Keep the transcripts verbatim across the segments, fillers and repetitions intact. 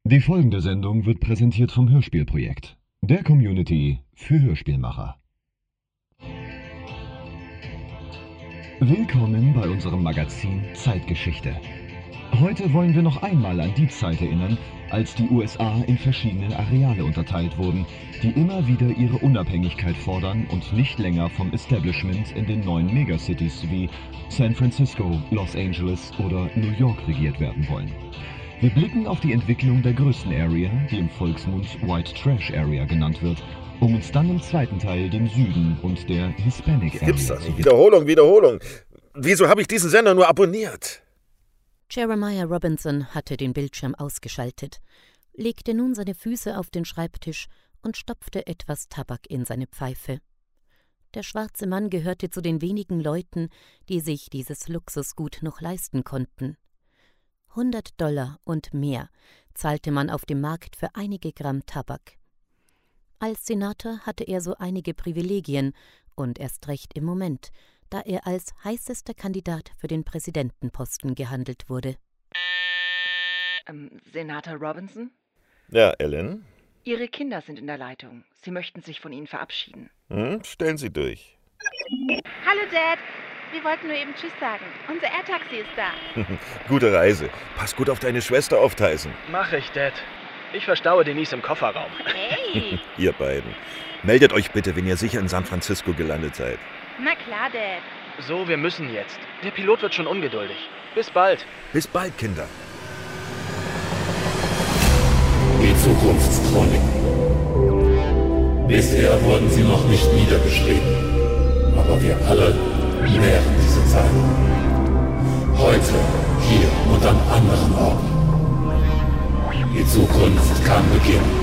Die folgende Sendung wird präsentiert vom Hörspielprojekt, der Community für Hörspielmacher. Willkommen bei unserem Magazin Zeitgeschichte. Heute wollen wir noch einmal an die Zeit erinnern, als die U S A in verschiedene Areale unterteilt wurden, die immer wieder ihre Unabhängigkeit fordern und nicht länger vom Establishment in den neuen Megacities wie San Francisco, Los Angeles oder New York regiert werden wollen. Wir blicken auf die Entwicklung der größten Area, die im Volksmund White Trash Area genannt wird, um uns dann im zweiten Teil dem Süden und der Hispanic Area Gibt's zu doch nicht. widmen. Wiederholung, Wiederholung. Wieso habe ich diesen Sender nur abonniert? Jeremiah Robinson hatte den Bildschirm ausgeschaltet, legte nun seine Füße auf den Schreibtisch und stopfte etwas Tabak in seine Pfeife. Der schwarze Mann gehörte zu den wenigen Leuten, die sich dieses Luxusgut noch leisten konnten. hundert Dollar und mehr zahlte man auf dem Markt für einige Gramm Tabak. Als Senator hatte er so einige Privilegien und erst recht im Moment, da er als heißester Kandidat für den Präsidentenposten gehandelt wurde. Ähm, Senator Robinson? Ja, Ellen? Ihre Kinder sind in der Leitung. Sie möchten sich von Ihnen verabschieden. Hm, stellen Sie durch. Hallo Dad, wir wollten nur eben Tschüss sagen. Unser Air-Taxi ist da. Gute Reise. Pass gut auf deine Schwester auf, Tyson. Mach ich, Dad. Ich verstaue Denise im Kofferraum. Hey! Ihr beiden. Meldet euch bitte, wenn ihr sicher in San Francisco gelandet seid. Na klar, Dad. So, wir müssen jetzt. Der Pilot wird schon ungeduldig. Bis bald. Bis bald, Kinder. Die Zukunftschroniken. Bisher wurden sie noch nicht niedergeschrieben, aber wir alle nähren diese Zeit. Heute, hier und an anderen Orten. Die Zukunft kann beginnen.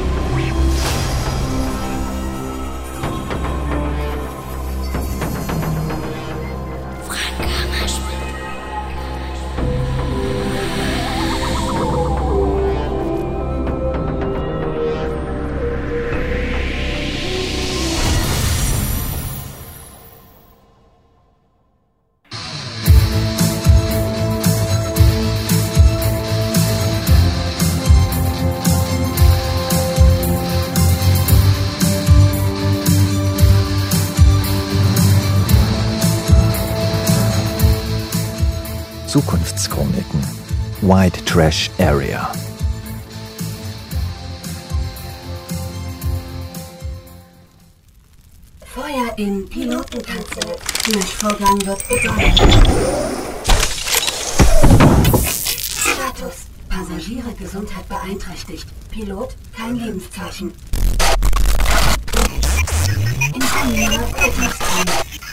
Zukunftschroniken. White Trash Area. Feuer im Pilotenkanzel. Löschvorgang wird begonnen. Status. Passagiere Gesundheit beeinträchtigt. Pilot kein Lebenszeichen. Ingenieur Betriebsraum.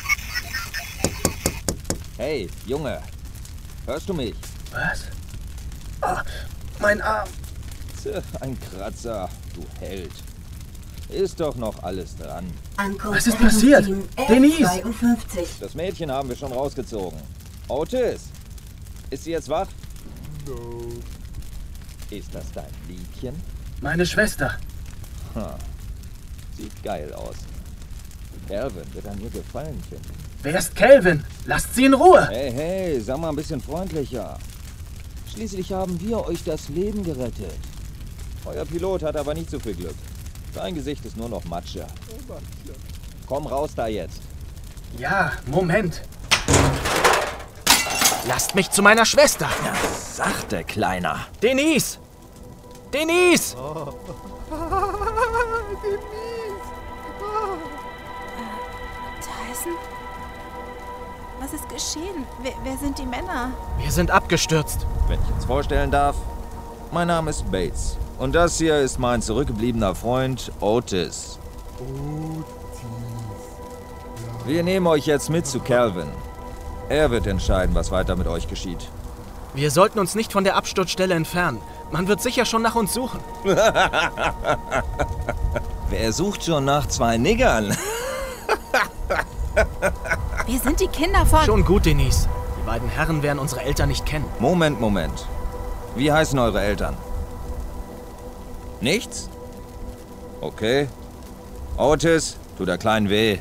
Hey, Junge. Hörst du mich? Was? Oh, mein Arm. Tja, ein Kratzer, du Held. Ist doch noch alles dran. Ankunft Was ist passiert? Denise! zweiundfünfzig. Das Mädchen haben wir schon rausgezogen. Otis, ist sie jetzt wach? No. Ist das dein Liebchen? Meine Schwester. Ha. Sieht geil aus. Calvin wird an ihr Gefallen finden. Wer ist Calvin? Lasst sie in Ruhe! Hey, hey, sag mal ein bisschen freundlicher. Schließlich haben wir euch das Leben gerettet. Euer Pilot hat aber nicht so viel Glück. Sein Gesicht ist nur noch Matsche. Komm raus da jetzt. Ja, Moment. Lasst mich zu meiner Schwester. Ja, sachte, Kleiner. Denise! Denise! Oh. Tyson? Was ist geschehen? Wer, wer sind die Männer? Wir sind abgestürzt. Wenn ich uns vorstellen darf, mein Name ist Bates. Und das hier ist mein zurückgebliebener Freund Otis. Wir nehmen euch jetzt mit zu Calvin. Er wird entscheiden, was weiter mit euch geschieht. Wir sollten uns nicht von der Absturzstelle entfernen. Man wird sicher schon nach uns suchen. Wer sucht schon nach zwei Niggern? Wir sind die Kinder von... Schon gut, Denise. Die beiden Herren werden unsere Eltern nicht kennen. Moment, Moment. Wie heißen eure Eltern? Nichts? Okay. Otis, tut der Kleinen weh.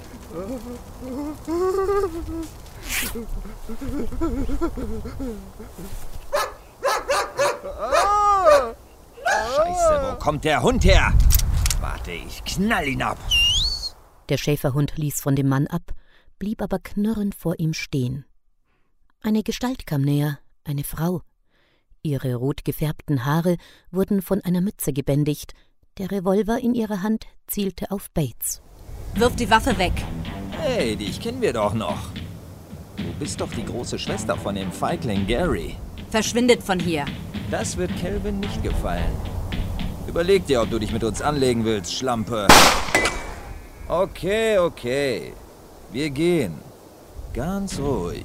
Scheiße. kommt der Hund her? Warte, ich knall ihn ab. Der Schäferhund ließ von dem Mann ab, blieb aber knurrend vor ihm stehen. Eine Gestalt kam näher, eine Frau. Ihre rot gefärbten Haare wurden von einer Mütze gebändigt. Der Revolver in ihrer Hand zielte auf Bates. Wirf die Waffe weg. Hey, dich kennen wir doch noch. Du bist doch die große Schwester von dem Feigling Gary. Verschwindet von hier. Das wird Calvin nicht gefallen. Überleg dir, ob du dich mit uns anlegen willst, Schlampe. Okay, okay. Wir gehen. Ganz ruhig.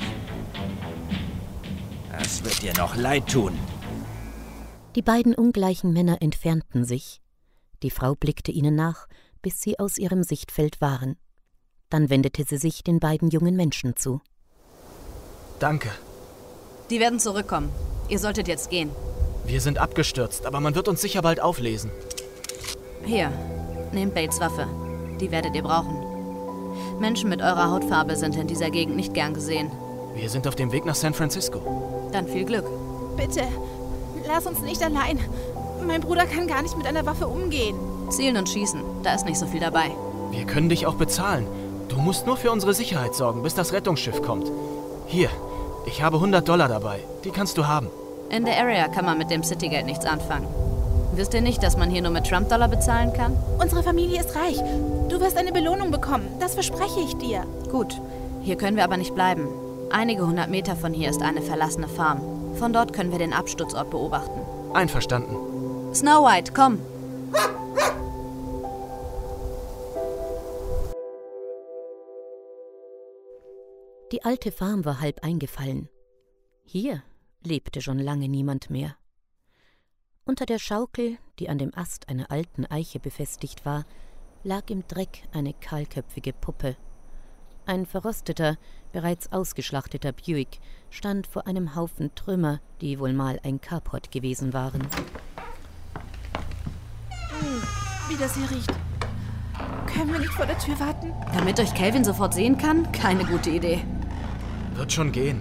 Das wird dir noch leid tun. Die beiden ungleichen Männer entfernten sich. Die Frau blickte ihnen nach, bis sie aus ihrem Sichtfeld waren. Dann wendete sie sich den beiden jungen Menschen zu. Danke. Die werden zurückkommen. Ihr solltet jetzt gehen. Wir sind abgestürzt, aber man wird uns sicher bald auflesen. Hier, nehmt Bates' Waffe. Die werdet ihr brauchen. Menschen mit eurer Hautfarbe sind in dieser Gegend nicht gern gesehen. Wir sind auf dem Weg nach San Francisco. Dann viel Glück. Bitte, lass uns nicht allein. Mein Bruder kann gar nicht mit einer Waffe umgehen. Zielen und schießen, da ist nicht so viel dabei. Wir können dich auch bezahlen. Du musst nur für unsere Sicherheit sorgen, bis das Rettungsschiff kommt. Hier, ich habe hundert Dollar dabei. Die kannst du haben. In der Area kann man mit dem Citygeld nichts anfangen. Wisst ihr nicht, dass man hier nur mit Trump-Dollar bezahlen kann? Unsere Familie ist reich. Du wirst eine Belohnung bekommen. Das verspreche ich dir. Gut. Hier können wir aber nicht bleiben. Einige hundert Meter von hier ist eine verlassene Farm. Von dort können wir den Absturzort beobachten. Einverstanden. Snow White, komm! Die alte Farm war halb eingefallen. Hier lebte schon lange niemand mehr. Unter der Schaukel, die an dem Ast einer alten Eiche befestigt war, lag im Dreck eine kahlköpfige Puppe. Ein verrosteter, bereits ausgeschlachteter Buick stand vor einem Haufen Trümmer, die wohl mal ein Carport gewesen waren. Hm, wie das hier riecht. Können wir nicht vor der Tür warten? Damit euch Calvin sofort sehen kann? Keine gute Idee. Wird schon gehen.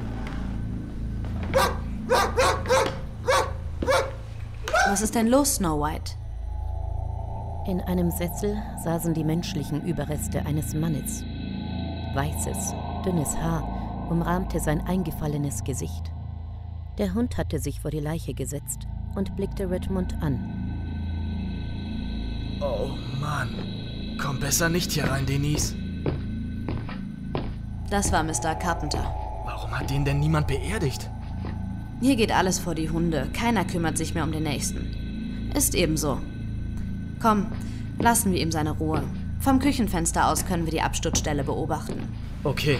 Was ist denn los, Snow White? In einem Sessel saßen die menschlichen Überreste eines Mannes. Weißes, dünnes Haar umrahmte sein eingefallenes Gesicht. Der Hund hatte sich vor die Leiche gesetzt und blickte Redmond an. Oh Mann, komm besser nicht hier rein, Denise. Das war Mister Carpenter. Warum hat den denn niemand beerdigt? Hier geht alles vor die Hunde. Keiner kümmert sich mehr um den Nächsten. Ist eben so. Komm, lassen wir ihm seine Ruhe. Vom Küchenfenster aus können wir die Absturzstelle beobachten. Okay.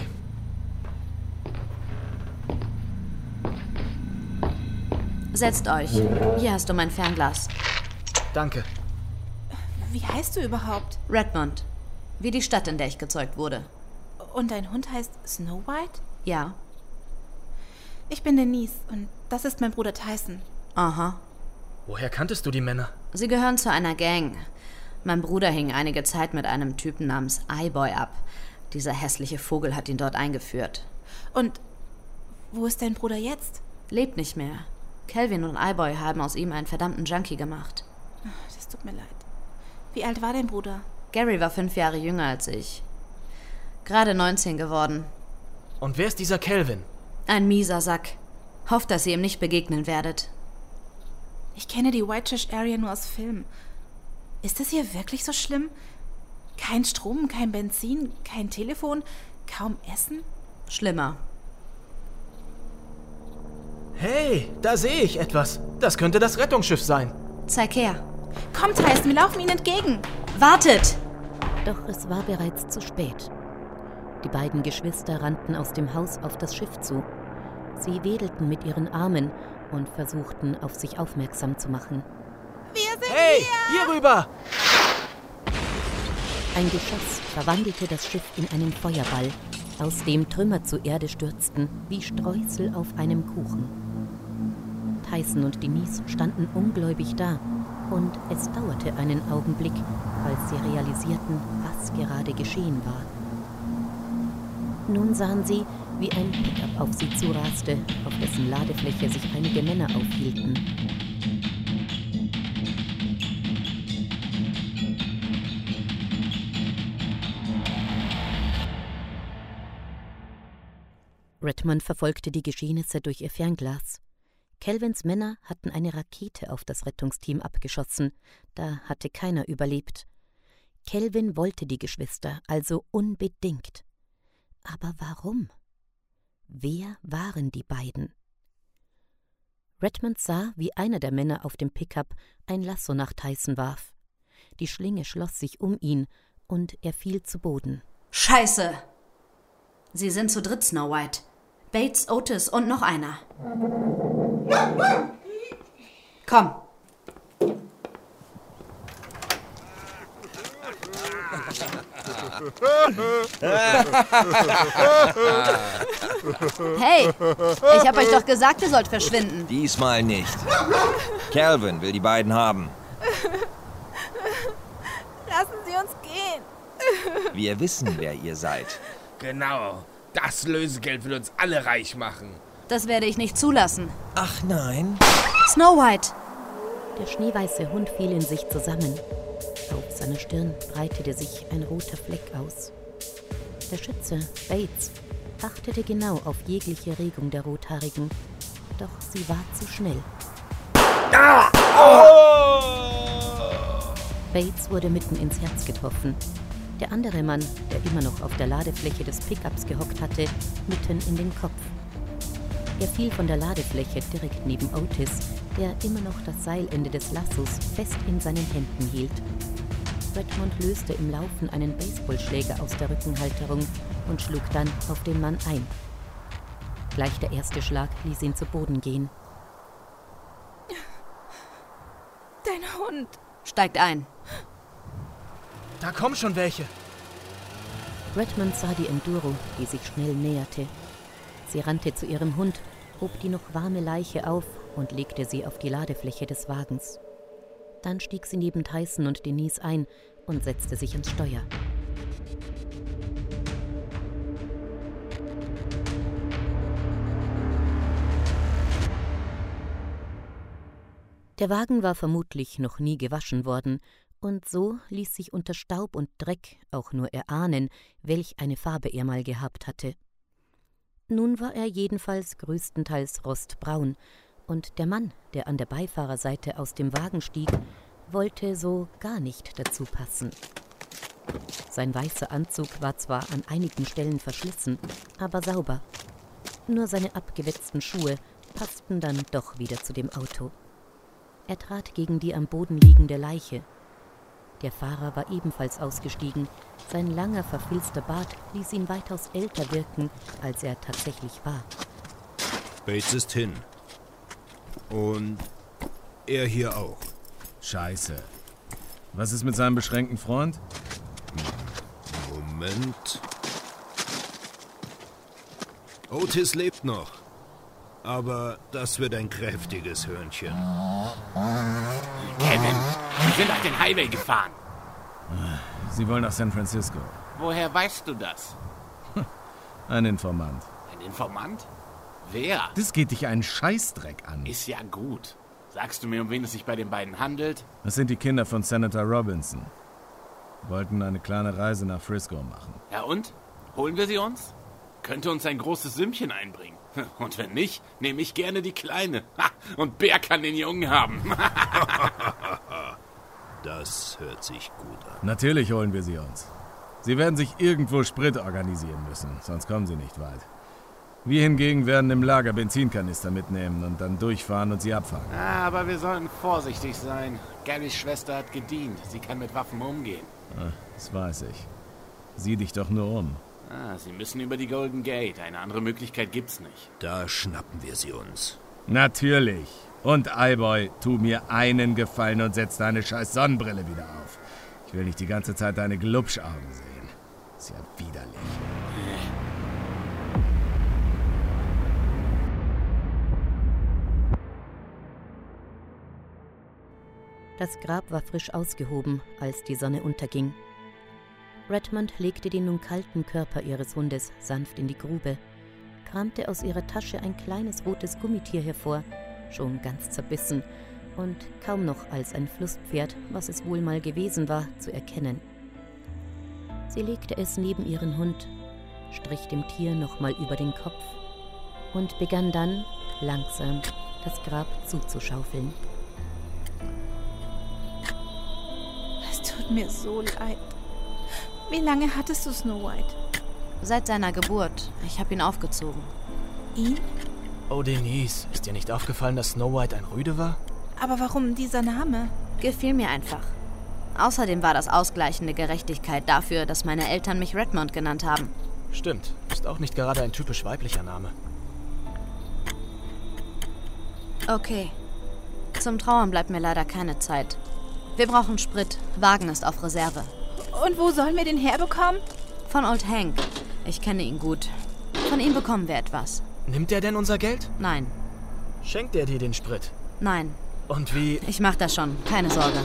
Setzt euch. Hier hast du mein Fernglas. Danke. Wie heißt du überhaupt? Redmond. Wie die Stadt, in der ich gezeugt wurde. Und dein Hund heißt Snow White? Ja. Ich bin Denise und das ist mein Bruder Tyson. Aha. Woher kanntest du die Männer? Sie gehören zu einer Gang. Mein Bruder hing einige Zeit mit einem Typen namens Eye-Boy ab. Dieser hässliche Vogel hat ihn dort eingeführt. Und wo ist dein Bruder jetzt? Lebt nicht mehr. Calvin und Eye-Boy haben aus ihm einen verdammten Junkie gemacht. Das tut mir leid. Wie alt war dein Bruder? Gary war fünf Jahre jünger als ich. Gerade neunzehn geworden. Und wer ist dieser Calvin? Ein mieser Sack. Hofft, dass ihr ihm nicht begegnen werdet. Ich kenne die White Trash Area nur aus Filmen. Ist es hier wirklich so schlimm? Kein Strom, kein Benzin, kein Telefon, kaum Essen? Schlimmer. Hey, da sehe ich etwas. Das könnte das Rettungsschiff sein. Zeig her. Komm, Tyson, wir laufen ihnen entgegen. Wartet! Doch es war bereits zu spät. Die beiden Geschwister rannten aus dem Haus auf das Schiff zu. Sie wedelten mit ihren Armen und versuchten, auf sich aufmerksam zu machen. Wir sind hey, hier! hier rüber! Ein Geschoss verwandelte das Schiff in einen Feuerball, aus dem Trümmer zur Erde stürzten, wie Streusel auf einem Kuchen. Tyson und Denise standen ungläubig da, und es dauerte einen Augenblick, als sie realisierten, was gerade geschehen war. Nun sahen sie, wie ein Pickup auf sie zuraste, auf dessen Ladefläche sich einige Männer aufhielten. Redmond verfolgte die Geschehnisse durch ihr Fernglas. Calvins Männer hatten eine Rakete auf das Rettungsteam abgeschossen. Da hatte keiner überlebt. Calvin wollte die Geschwister also unbedingt. Aber warum? Wer waren die beiden? Redmond sah, wie einer der Männer auf dem Pickup ein Lasso nach Tyson warf. Die Schlinge schloss sich um ihn und er fiel zu Boden. Scheiße! Sie sind zu dritt, Snow White. Bates, Otis und noch einer. Komm. Hey, ich hab euch doch gesagt, ihr sollt verschwinden. Diesmal nicht. Calvin will die beiden haben. Lassen Sie uns gehen. Wir wissen, wer ihr seid. Genau. Das Lösegeld will uns alle reich machen. Das werde ich nicht zulassen. Ach nein. Snow White! Der schneeweiße Hund fiel in sich zusammen. Auf seiner Stirn breitete sich ein roter Fleck aus. Der Schütze, Bates, achtete genau auf jegliche Regung der Rothaarigen. Doch sie war zu schnell. Ah! Oh! Bates wurde mitten ins Herz getroffen. Der andere Mann, der immer noch auf der Ladefläche des Pickups gehockt hatte, mitten in den Kopf. Er fiel von der Ladefläche direkt neben Otis, der immer noch das Seilende des Lassos fest in seinen Händen hielt. Redmond löste im Laufen einen Baseballschläger aus der Rückenhalterung und schlug dann auf den Mann ein. Gleich der erste Schlag ließ ihn zu Boden gehen. Dein Hund. Steigt ein. Da kommen schon welche. Redmond sah die Enduro, die sich schnell näherte. Sie rannte zu ihrem Hund, hob die noch warme Leiche auf und legte sie auf die Ladefläche des Wagens. Dann stieg sie neben Tyson und Denise ein und setzte sich ans Steuer. Der Wagen war vermutlich noch nie gewaschen worden, und so ließ sich unter Staub und Dreck auch nur erahnen, welch eine Farbe er mal gehabt hatte. Nun war er jedenfalls größtenteils rostbraun, und der Mann, der an der Beifahrerseite aus dem Wagen stieg, wollte so gar nicht dazu passen. Sein weißer Anzug war zwar an einigen Stellen verschlissen, aber sauber. Nur seine abgewetzten Schuhe passten dann doch wieder zu dem Auto. Er trat gegen die am Boden liegende Leiche. Der Fahrer war ebenfalls ausgestiegen. Sein langer, verfilzter Bart ließ ihn weitaus älter wirken, als er tatsächlich war. Bates ist hin. Und er hier auch. Scheiße. Was ist mit seinem beschränkten Freund? Moment. Otis lebt noch. Aber das wird ein kräftiges Hörnchen. Kevin, wir sind auf den Highway gefahren. Sie wollen nach San Francisco. Woher weißt du das? Ein Informant. Ein Informant? Wer? Das geht dich einen Scheißdreck an. Ist ja gut. Sagst du mir, um wen es sich bei den beiden handelt? Das sind die Kinder von Senator Robinson. Wollten eine kleine Reise nach Frisco machen. Ja und? Holen wir sie uns? Könnte uns ein großes Sümmchen einbringen. Und wenn nicht, nehme ich gerne die Kleine. Und Bär kann den Jungen haben. Das hört sich gut an. Natürlich holen wir sie uns. Sie werden sich irgendwo Sprit organisieren müssen, sonst kommen sie nicht weit. Wir hingegen werden im Lager Benzinkanister mitnehmen und dann durchfahren und sie abfangen. Ah, aber wir sollten vorsichtig sein. Garys Schwester hat gedient. Sie kann mit Waffen umgehen. Ah, das weiß ich. Sieh dich doch nur um. Ah, sie müssen über die Golden Gate. Eine andere Möglichkeit gibt's nicht. Da schnappen wir sie uns. Natürlich. Und Eyeboy, tu mir einen Gefallen und setz deine scheiß Sonnenbrille wieder auf. Ich will nicht die ganze Zeit deine Glubschaugen sehen. Ist ja widerlich. Das Grab war frisch ausgehoben, als die Sonne unterging. Redmond legte den nun kalten Körper ihres Hundes sanft in die Grube, kramte aus ihrer Tasche ein kleines rotes Gummitier hervor, schon ganz zerbissen und kaum noch als ein Flusspferd, was es wohl mal gewesen war, zu erkennen. Sie legte es neben ihren Hund, strich dem Tier nochmal über den Kopf und begann dann, langsam, das Grab zuzuschaufeln. Es tut mir so leid. Wie lange hattest du Snow White? Seit seiner Geburt. Ich habe ihn aufgezogen. Ihn? Oh, Denise, ist dir nicht aufgefallen, dass Snow White ein Rüde war? Aber warum dieser Name? Gefiel mir einfach. Außerdem war das ausgleichende Gerechtigkeit dafür, dass meine Eltern mich Redmond genannt haben. Stimmt, ist auch nicht gerade ein typisch weiblicher Name. Okay. Zum Trauern bleibt mir leider keine Zeit. Wir brauchen Sprit. Wagen ist auf Reserve. Und wo sollen wir den herbekommen? Von Old Hank. Ich kenne ihn gut. Von ihm bekommen wir etwas. Nimmt er denn unser Geld? Nein. Schenkt er dir den Sprit? Nein. Und wie... Ich mach das schon. Keine Sorge.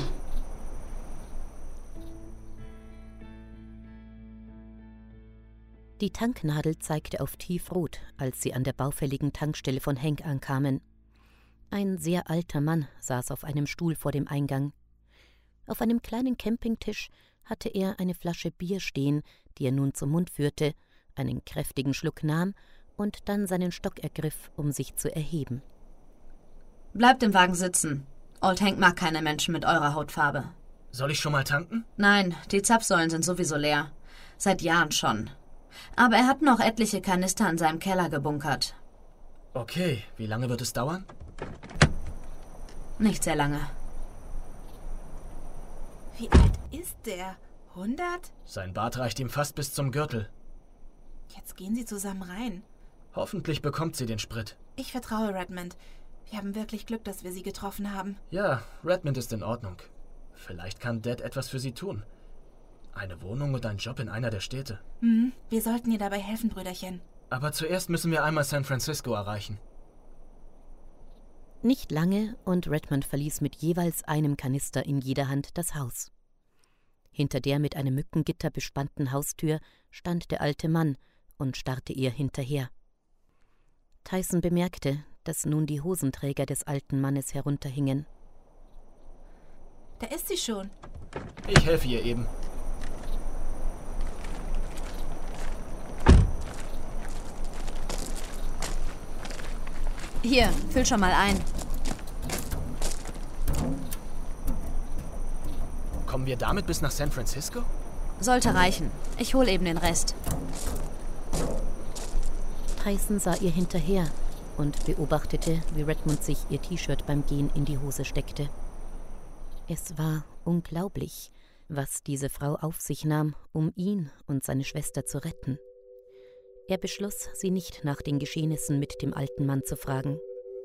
Die Tanknadel zeigte auf tiefrot, als sie an der baufälligen Tankstelle von Hank ankamen. Ein sehr alter Mann saß auf einem Stuhl vor dem Eingang. Auf einem kleinen Campingtisch hatte er eine Flasche Bier stehen, die er nun zum Mund führte, einen kräftigen Schluck nahm und dann seinen Stock ergriff, um sich zu erheben. Bleibt im Wagen sitzen. Old Hank mag keine Menschen mit eurer Hautfarbe. Soll ich schon mal tanken? Nein, die Zapfsäulen sind sowieso leer. Seit Jahren schon. Aber er hat noch etliche Kanister in seinem Keller gebunkert. Okay, wie lange wird es dauern? Nicht sehr lange. Wie alt ist der? hundert? Sein Bart reicht ihm fast bis zum Gürtel. Jetzt gehen sie zusammen rein. Hoffentlich bekommt sie den Sprit. Ich vertraue Redmond. Wir haben wirklich Glück, dass wir sie getroffen haben. Ja, Redmond ist in Ordnung. Vielleicht kann Dad etwas für sie tun. Eine Wohnung und ein Job in einer der Städte. Mhm, wir sollten ihr dabei helfen, Brüderchen. Aber zuerst müssen wir einmal San Francisco erreichen. Nicht lange und Redmond verließ mit jeweils einem Kanister in jeder Hand das Haus. Hinter der mit einem Mückengitter bespannten Haustür stand der alte Mann und starrte ihr hinterher. Tyson bemerkte, dass nun die Hosenträger des alten Mannes herunterhingen. Da ist sie schon. Ich helfe ihr eben. Hier, füll schon mal ein. Kommen wir damit bis nach San Francisco? Sollte reichen. Ich hol eben den Rest. Tyson sah ihr hinterher und beobachtete, wie Redmond sich ihr T-Shirt beim Gehen in die Hose steckte. Es war unglaublich, was diese Frau auf sich nahm, um ihn und seine Schwester zu retten. Er beschloss, sie nicht nach den Geschehnissen mit dem alten Mann zu fragen.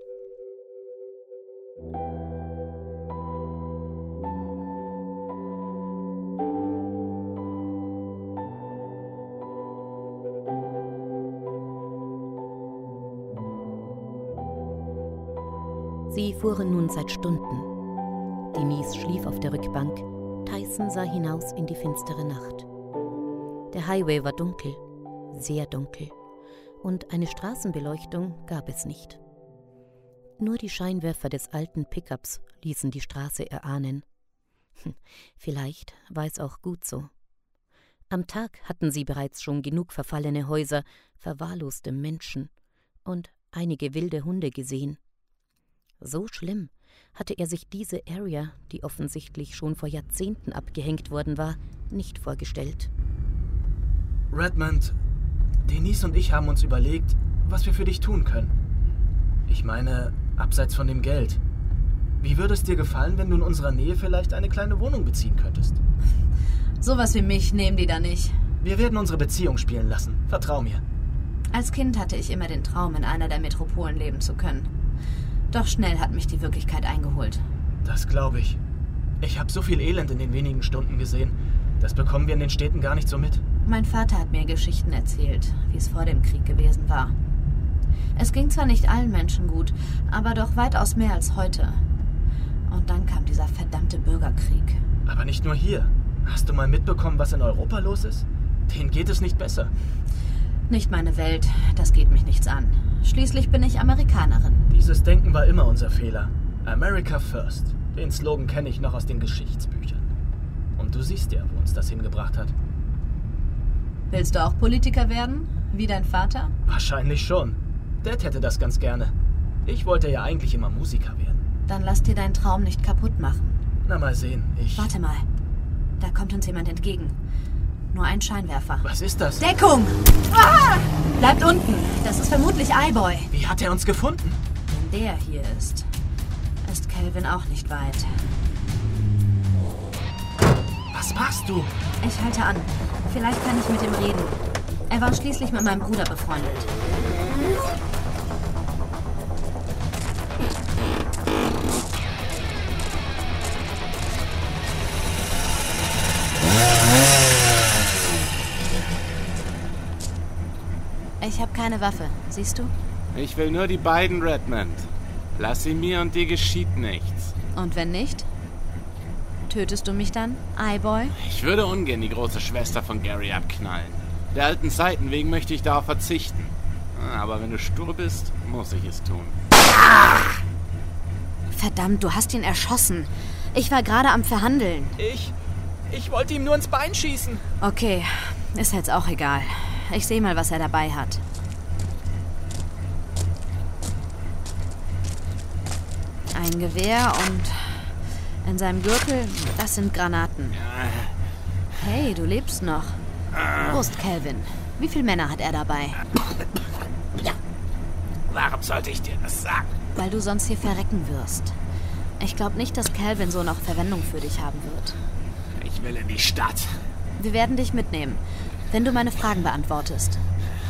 Sie fuhren nun seit Stunden. Denise schlief auf der Rückbank, Tyson sah hinaus in die finstere Nacht. Der Highway war dunkel, sehr dunkel, und eine Straßenbeleuchtung gab es nicht. Nur die Scheinwerfer des alten Pickups ließen die Straße erahnen. Vielleicht war es auch gut so. Am Tag hatten sie bereits schon genug verfallene Häuser, verwahrloste Menschen und einige wilde Hunde gesehen. So schlimm hatte er sich diese Area, die offensichtlich schon vor Jahrzehnten abgehängt worden war, nicht vorgestellt. Redmond, Denise und ich haben uns überlegt, was wir für dich tun können. Ich meine, abseits von dem Geld. Wie würde es dir gefallen, wenn du in unserer Nähe vielleicht eine kleine Wohnung beziehen könntest? Sowas wie mich nehmen die da nicht. Wir werden unsere Beziehung spielen lassen. Vertrau mir. Als Kind hatte ich immer den Traum, in einer der Metropolen leben zu können. Doch schnell hat mich die Wirklichkeit eingeholt. Das glaube ich. Ich habe so viel Elend in den wenigen Stunden gesehen. Das bekommen wir in den Städten gar nicht so mit. Mein Vater hat mir Geschichten erzählt, wie es vor dem Krieg gewesen war. Es ging zwar nicht allen Menschen gut, aber doch weitaus mehr als heute. Und dann kam dieser verdammte Bürgerkrieg. Aber nicht nur hier. Hast du mal mitbekommen, was in Europa los ist? Denen geht es nicht besser. Nicht meine Welt, das geht mich nichts an. Schließlich bin ich Amerikanerin. Dieses Denken war immer unser Fehler. America first. Den Slogan kenne ich noch aus den Geschichtsbüchern. Und du siehst ja, wo uns das hingebracht hat. Willst du auch Politiker werden? Wie dein Vater? Wahrscheinlich schon. Dad hätte das ganz gerne. Ich wollte ja eigentlich immer Musiker werden. Dann lass dir deinen Traum nicht kaputt machen. Na, mal sehen. Ich... Warte mal. Da kommt uns jemand entgegen. Nur ein Scheinwerfer. Was ist das? Deckung! Ah! Bleibt unten. Das ist vermutlich Eyeboy. Wie hat er uns gefunden? Wenn der hier ist, ist Calvin auch nicht weit. Was machst du? Ich halte an. Vielleicht kann ich mit ihm reden. Er war schließlich mit meinem Bruder befreundet. Ich habe keine Waffe, siehst du? Ich will nur die beiden, Redmond. Lass sie mir und dir geschieht nichts. Und wenn nicht? Tötest du mich dann, Eyeboy? Ich würde ungern die große Schwester von Gary abknallen. Der alten Zeiten wegen möchte ich darauf verzichten. Aber wenn du stur bist, muss ich es tun. Verdammt, du hast ihn erschossen. Ich war gerade am Verhandeln. Ich... Ich wollte ihm nur ins Bein schießen. Okay, ist jetzt auch egal. Ich sehe mal, was er dabei hat. Ein Gewehr und in seinem Gürtel, das sind Granaten. Hey, du lebst noch. Prost, Calvin. Wie viele Männer hat er dabei? Ja. Warum sollte ich dir das sagen? Weil du sonst hier verrecken wirst. Ich glaube nicht, dass Calvin so noch Verwendung für dich haben wird. Ich will in die Stadt. Wir werden dich mitnehmen, wenn du meine Fragen beantwortest.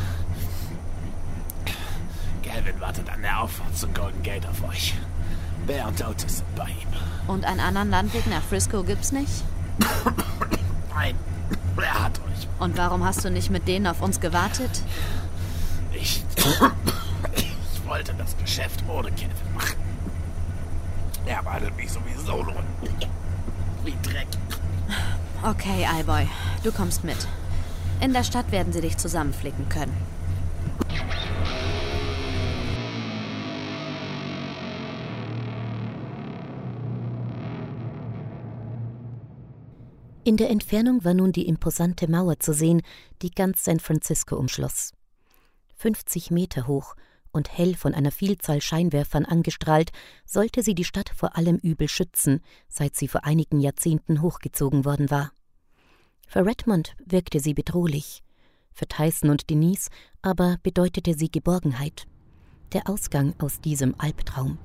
Calvin wartet an der Auffahrt zum Golden Gate auf euch. Bear und Otis sind bei ihm. Und einen anderen Landweg nach Frisco gibt's nicht? Nein, er hat euch. Und warum hast du nicht mit denen auf uns gewartet? Ich... ich wollte das Geschäft ohne Calvin machen. Er behandelt mich sowieso nur wie Dreck. Okay, Eyeboy, du kommst mit. In der Stadt werden sie dich zusammenflicken können. In der Entfernung war nun die imposante Mauer zu sehen, die ganz San Francisco umschloss. fünfzig Meter hoch und hell von einer Vielzahl Scheinwerfern angestrahlt, sollte sie die Stadt vor allem Übel schützen, seit sie vor einigen Jahrzehnten hochgezogen worden war. Für Redmond wirkte sie bedrohlich, für Tyson und Denise aber bedeutete sie Geborgenheit, der Ausgang aus diesem Albtraum.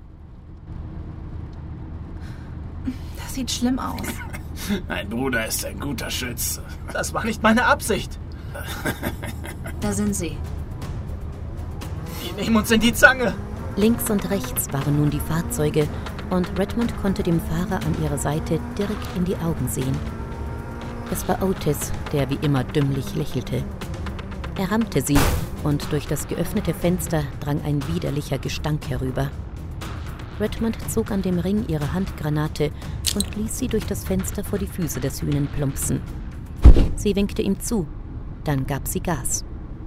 Das sieht schlimm aus. Mein Bruder ist ein guter Schütze. Das war nicht meine Absicht. Da sind sie. Die nehmen uns in die Zange. Links und rechts waren nun die Fahrzeuge und Redmond konnte dem Fahrer an ihrer Seite direkt in die Augen sehen. Es war Otis, der wie immer dümmlich lächelte. Er rammte sie und durch das geöffnete Fenster drang ein widerlicher Gestank herüber. Redmond zog an dem Ring ihre Handgranate und ließ sie durch das Fenster vor die Füße des Hühnen plumpsen. Sie winkte ihm zu, dann gab sie Gas.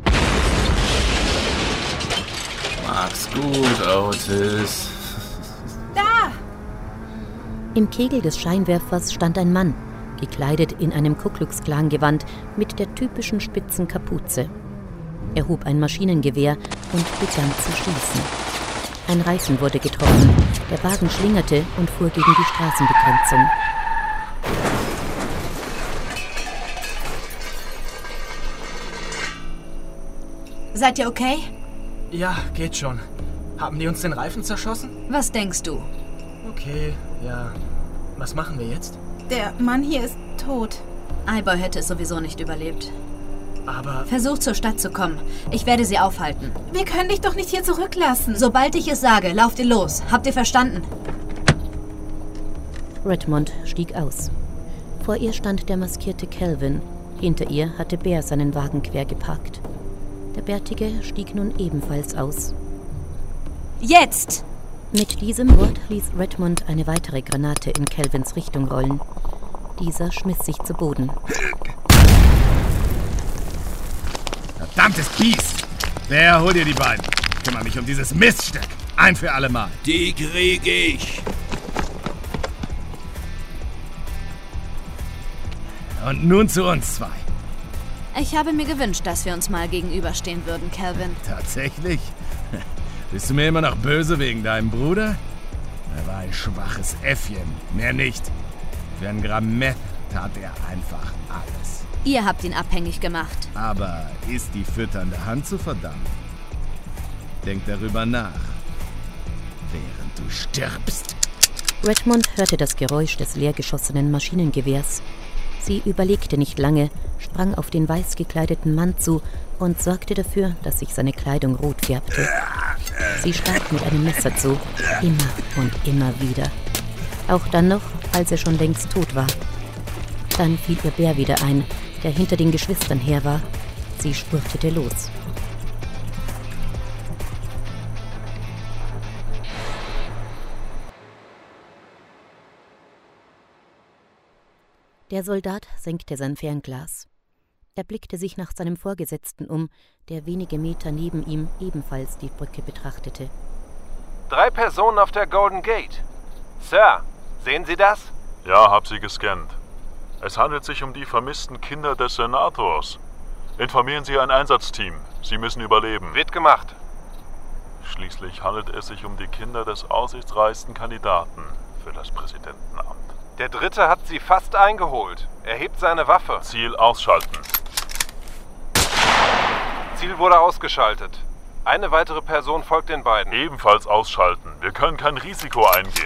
Mach's gut, Otis. Da! Im Kegel des Scheinwerfers stand ein Mann, gekleidet in einem Ku-Klux-Klan-Gewand mit der typischen spitzen Kapuze. Er hob ein Maschinengewehr und begann zu schießen. Ein Reifen wurde getroffen, der Wagen schlingerte und fuhr gegen die Straßenbegrenzung. Seid ihr okay? Ja, geht schon. Haben die uns den Reifen zerschossen? Was denkst du? Okay, ja. Was machen wir jetzt? Der Mann hier ist tot. Eyeboy hätte es sowieso nicht überlebt. Aber... Versucht zur Stadt zu kommen. Ich werde sie aufhalten. Wir können dich doch nicht hier zurücklassen. Sobald ich es sage, lauft ihr los. Habt ihr verstanden? Redmond stieg aus. Vor ihr stand der maskierte Calvin. Hinter ihr hatte Bear seinen Wagen quer geparkt. Der Bärtige stieg nun ebenfalls aus. Jetzt! Mit diesem Wort ließ Redmond eine weitere Granate in Calvins Richtung rollen. Dieser schmiss sich zu Boden. Verdammtes Biest! Wer holt dir die beiden? Ich kümmere mich um dieses Miststück. Ein für alle Mal. Die krieg ich. Und nun zu uns zwei. Ich habe mir gewünscht, dass wir uns mal gegenüberstehen würden, Calvin. Tatsächlich? Bist du mir immer noch böse wegen deinem Bruder? Er war ein schwaches Äffchen, mehr nicht. Für ein Gramm Meth tat er einfach alles. Ihr habt ihn abhängig gemacht. Aber ist die fütternde Hand zu verdammen? Denk darüber nach, während du stirbst. Redmond hörte das Geräusch des leergeschossenen Maschinengewehrs. Sie überlegte nicht lange, sprang auf den weiß gekleideten Mann zu und sorgte dafür, dass sich seine Kleidung rot färbte. Sie stach mit einem Messer zu, immer und immer wieder. Auch dann noch, als er schon längst tot war. Dann fiel ihr Bär wieder ein, der hinter den Geschwistern her war. Sie spurtete los. Der Soldat senkte sein Fernglas. Er blickte sich nach seinem Vorgesetzten um, der wenige Meter neben ihm ebenfalls die Brücke betrachtete. Drei Personen auf der Golden Gate. Sir, sehen Sie das? Ja, hab sie gescannt. Es handelt sich um die vermissten Kinder des Senators. Informieren Sie ein Einsatzteam. Sie müssen überleben. Wird gemacht. Schließlich handelt es sich um die Kinder des aussichtsreichsten Kandidaten für das Präsidentenamt. Der Dritte hat sie fast eingeholt. Er hebt seine Waffe. Ziel ausschalten. Ziel wurde ausgeschaltet. Eine weitere Person folgt den beiden. Ebenfalls ausschalten. Wir können kein Risiko eingehen.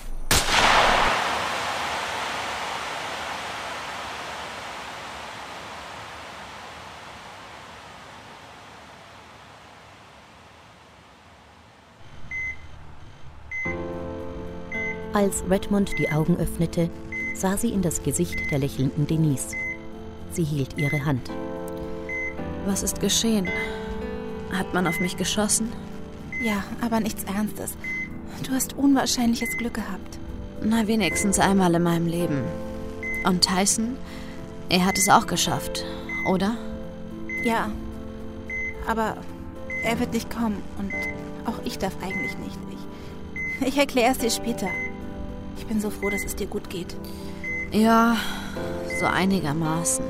Als Redmond die Augen öffnete, sah sie in das Gesicht der lächelnden Denise. Sie hielt ihre Hand. Was ist geschehen? Hat man auf mich geschossen? Ja, aber nichts Ernstes. Du hast unwahrscheinliches Glück gehabt. Na, wenigstens einmal in meinem Leben. Und Tyson? Er hat es auch geschafft, oder? Ja, aber er wird nicht kommen und auch ich darf eigentlich nicht. Ich, ich erkläre es dir später. Ich bin so froh, dass es dir gut geht. Ja, so einigermaßen.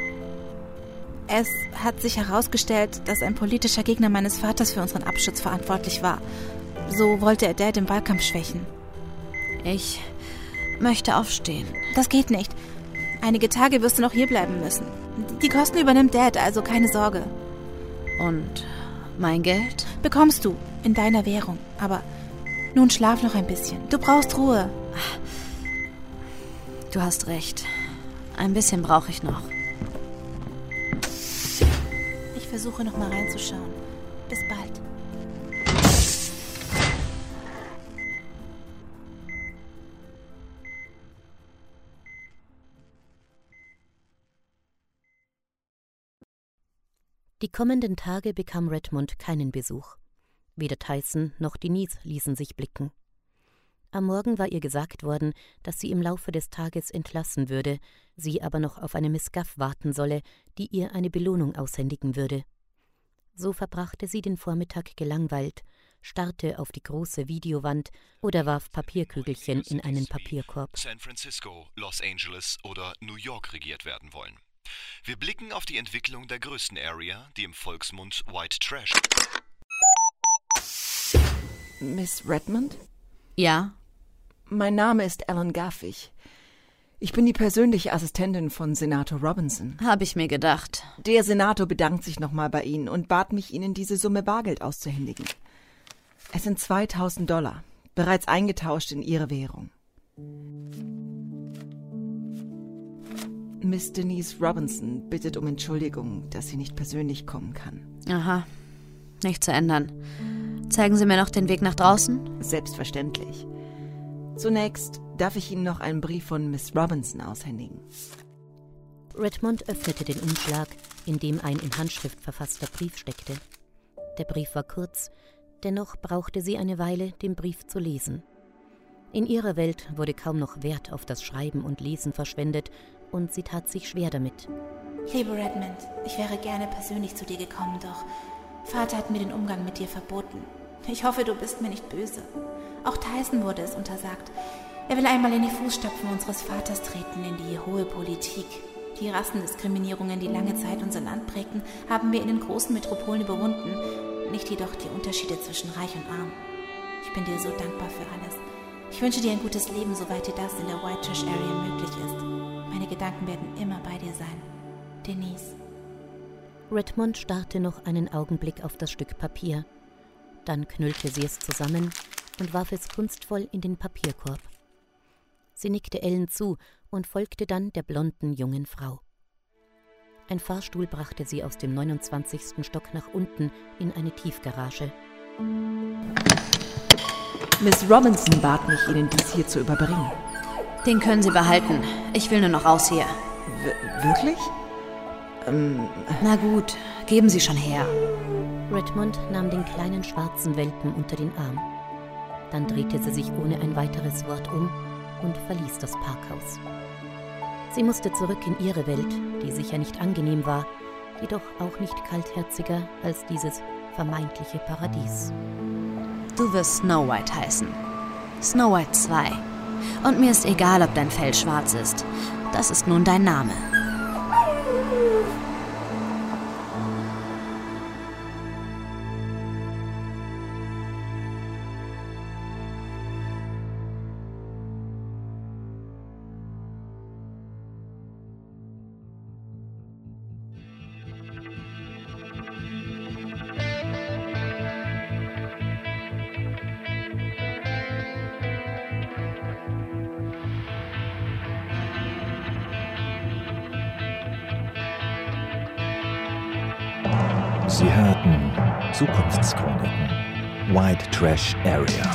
Es hat sich herausgestellt, dass ein politischer Gegner meines Vaters für unseren Abschutz verantwortlich war. So wollte er Dad im Wahlkampf schwächen. Ich möchte aufstehen. Das geht nicht. Einige Tage wirst du noch hierbleiben müssen. Die Kosten übernimmt Dad, also keine Sorge. Und mein Geld? Bekommst du, in deiner Währung. Aber nun schlaf noch ein bisschen. Du brauchst Ruhe. Du hast recht. Ein bisschen brauche ich noch. Ich versuche noch mal reinzuschauen. Bis bald. Die kommenden Tage bekam Redmond keinen Besuch. Weder Tyson noch Denise ließen sich blicken. Am Morgen war ihr gesagt worden, dass sie im Laufe des Tages entlassen würde, sie aber noch auf eine Miss Guff warten solle, die ihr eine Belohnung aushändigen würde. So verbrachte sie den Vormittag gelangweilt, starrte auf die große Videowand oder warf Papierkügelchen in einen Papierkorb. San Francisco, Los Angeles oder New York regiert werden wollen. Wir blicken auf die Entwicklung der größten Area, die im Volksmund White Trash. Miss Redmond? Ja? Mein Name ist Alan Guff. Ich, ich bin die persönliche Assistentin von Senator Robinson. Habe ich mir gedacht. Der Senator bedankt sich nochmal bei Ihnen und bat mich, Ihnen diese Summe Bargeld auszuhändigen. Es sind zweitausend Dollar, bereits eingetauscht in Ihre Währung. Miss Denise Robinson bittet um Entschuldigung, dass sie nicht persönlich kommen kann. Aha, nicht zu ändern. Zeigen Sie mir noch den Weg nach draußen? Selbstverständlich. Zunächst darf ich Ihnen noch einen Brief von Miss Robinson aushändigen. Redmond öffnete den Umschlag, in dem ein in Handschrift verfasster Brief steckte. Der Brief war kurz, dennoch brauchte sie eine Weile, den Brief zu lesen. In ihrer Welt wurde kaum noch Wert auf das Schreiben und Lesen verschwendet, und sie tat sich schwer damit. Liebe Redmond, ich wäre gerne persönlich zu dir gekommen, doch Vater hat mir den Umgang mit dir verboten. Ich hoffe, du bist mir nicht böse. Auch Tyson wurde es untersagt. Er will einmal in die Fußstapfen unseres Vaters treten, in die hohe Politik. Die Rassendiskriminierungen, die lange Zeit unser Land prägten, haben wir in den großen Metropolen überwunden, nicht jedoch die Unterschiede zwischen Reich und Arm. Ich bin dir so dankbar für alles. Ich wünsche dir ein gutes Leben, soweit dir das in der White Trash Area möglich ist. Meine Gedanken werden immer bei dir sein. Denise. Redmond starrte noch einen Augenblick auf das Stück Papier. Dann knüllte sie es zusammen und warf es kunstvoll in den Papierkorb. Sie nickte Ellen zu und folgte dann der blonden jungen Frau. Ein Fahrstuhl brachte sie aus dem neunundzwanzigsten Stock nach unten in eine Tiefgarage. Miss Robinson bat mich, Ihnen dies hier zu überbringen. Den können Sie behalten. Ich will nur noch raus hier. W- wirklich? Ähm... Na gut, geben Sie schon her. Redmond nahm den kleinen schwarzen Welpen unter den Arm. Dann drehte sie sich ohne ein weiteres Wort um und verließ das Parkhaus. Sie musste zurück in ihre Welt, die sicher nicht angenehm war, jedoch auch nicht kaltherziger als dieses vermeintliche Paradies. Du wirst Snow White heißen. Snow White zwei. Und mir ist egal, ob dein Fell schwarz ist. Das ist nun dein Name. Sie hörten Zukunftschroniken, White Trash Area.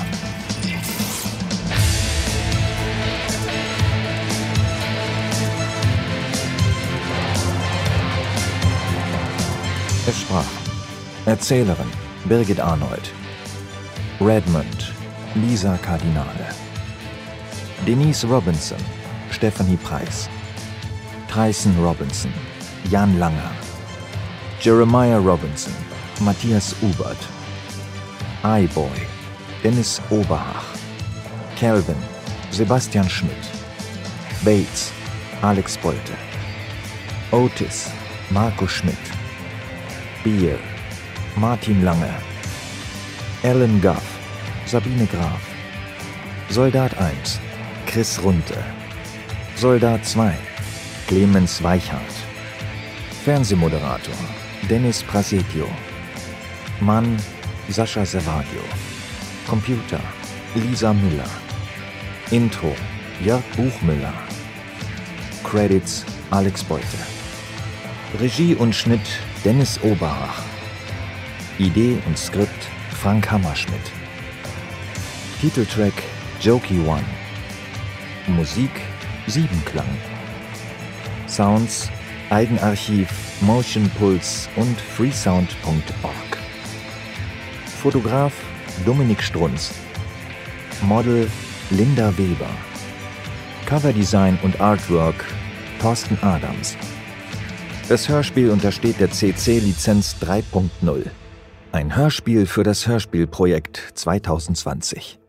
Es sprach Erzählerin Birgit Arnold, Redmond Lisa Cardinale, Denise Robinson Stephanie Preiss, Tyson Robinson Jan Langer, Jeremiah Robinson, Matthias Ubert, iBoy, Dennis Oberhach, Calvin, Sebastian Schmidt, Bates, Alex Bolte, Otis, Marco Schmidt, Beer, Martin Lange, Alan Guff, Sabine Graf, Soldat eins, Chris Runte, Soldat zwei, Clemens Weichhardt, Fernsehmoderator Dennis Prasetio, Mann Sascha Servadio, Computer Lisa Müller, Intro Jörg Buchmüller, Credits Alex Beute, Regie und Schnitt Dennis Oberach, Idee und Skript Frank Hammerschmidt, Titeltrack Jokey One, Musik Siebenklang, Sounds Eigenarchiv, Motion Pulse und freesound punkt org. Fotograf Dominik Strunz. Model Linda Weber. Coverdesign und Artwork Thorsten Adams. Das Hörspiel untersteht der C C-Lizenz drei Punkt null. Ein Hörspiel für das Hörspielprojekt zwanzig zwanzig.